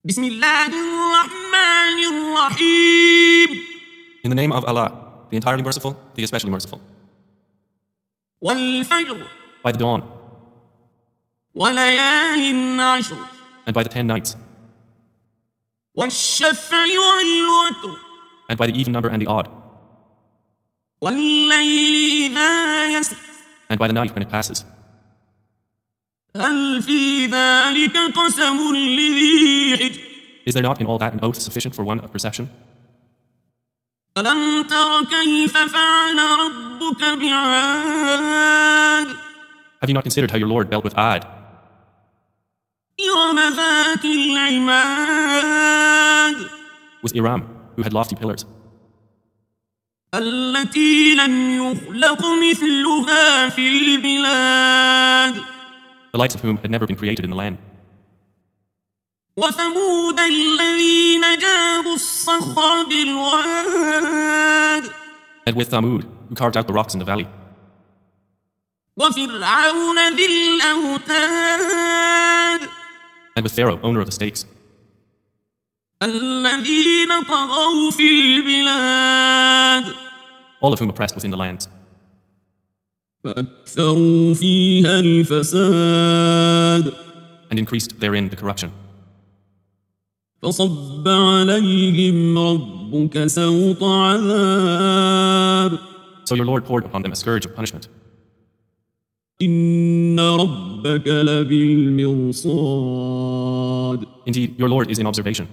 بسم الله الرحمن الرحيم. In the name of Allah, the entirely merciful, the especially merciful. والفجر By the dawn, وليال عشر and by the 10 nights, والشفع والوتر and by the even number and the odd, والليل إذا يسر and by the night when it passes. هل في ذلك قسم لذي حجر Is there not in all that an oath sufficient for one of perception? ألم تر كيف فعل ربك بعاد Have you not considered how your Lord dealt with Ad, إرم ذات العماد with Iram, who had lofty pillars, التي لم يخلق مثلها في البلاد the likes of whom had never been created in the land? وثمود الذين جابوا الصخر بالواد And with Thamud, who carved out the rocks in the valley, وفرعون ذي الأوتاد and with Pharaoh, owner of the stakes, الذين طغوا في البلاد all of whom oppressed within the lands, فأكثروا فيها الفساد and increased therein the corruption. فصب عليهم ربك سوط عذاب So your Lord poured upon them a scourge of punishment. إن ربك لبالمرصاد Indeed, your Lord is in observation.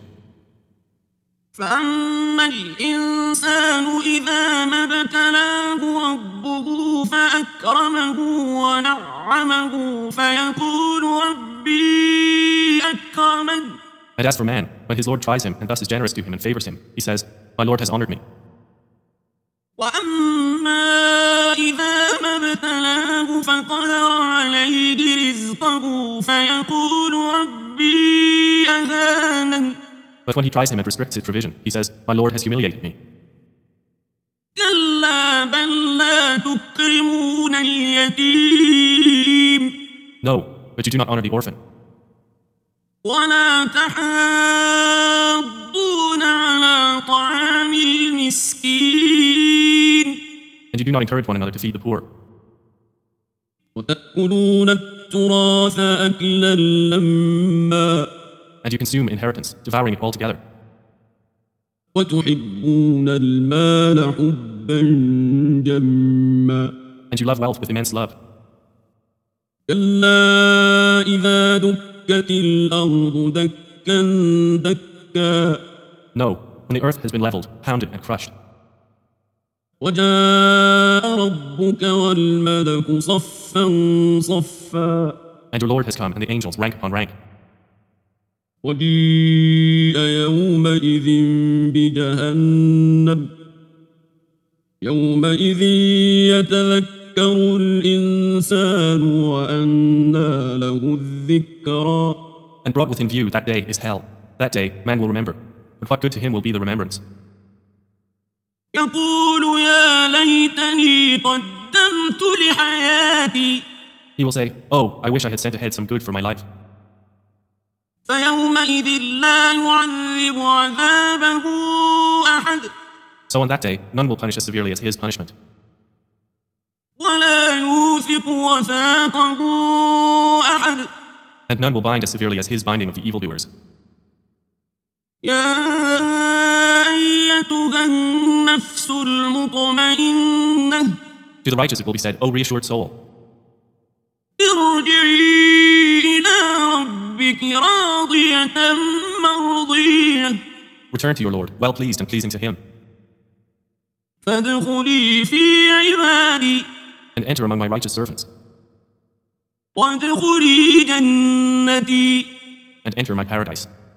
فأما الإنسان إذا ما ابتلاه ربه فأكرمه ونعمه فيقول ربي أكرمن And as for man, when his Lord tries him and thus is generous to him and favors him, he says, My Lord has honored me. وأما إذا ما ابتلاه فقدر عليه رزقه فيقول ربي أهانن But when he tries him and restricts his provision, he says, My Lord has humiliated me. كلا بل لا تكرمون اليتيم No, but you do not honor the orphan, ولا تحاضون على طعام المسكين and you do not encourage one another to feed the poor, وتأكلون التراث أكلا لما and you consume inheritance, devouring it altogether, وتحبون المال حبا جما and you love wealth with immense love. كلا إذا دكت الأرض دكا دكا No, when the earth has been leveled, pounded, and crushed, وجاء ربك والملك صفا صفا and your Lord has come, and the angels rank upon rank, وجيء يومئذ بجهنم يومئذ يتذكر الإنسان وأنى له الذكرى and brought within view that day is hell. That day man will remember, but what good to him will be the remembrance. يقول يا ليتني قدمت لحياتي He will say, Oh, I wish I had sent ahead some good for my life. فيومئذ لا يعذب عذابه أحد So on that day, none will punish as severely as his punishment, ولا يوثق وثاقه أحد and none will bind as severely as his binding of the evildoers. يا أيتها النفس المطمئنة To the righteous it will be said, O reassured soul, ارجعي إلى ربك راضية مرضية return to your Lord, well pleased and pleasing to him, فادخلي في عبادي and enter among my righteous servants, وادخلي جنتي and enter my paradise.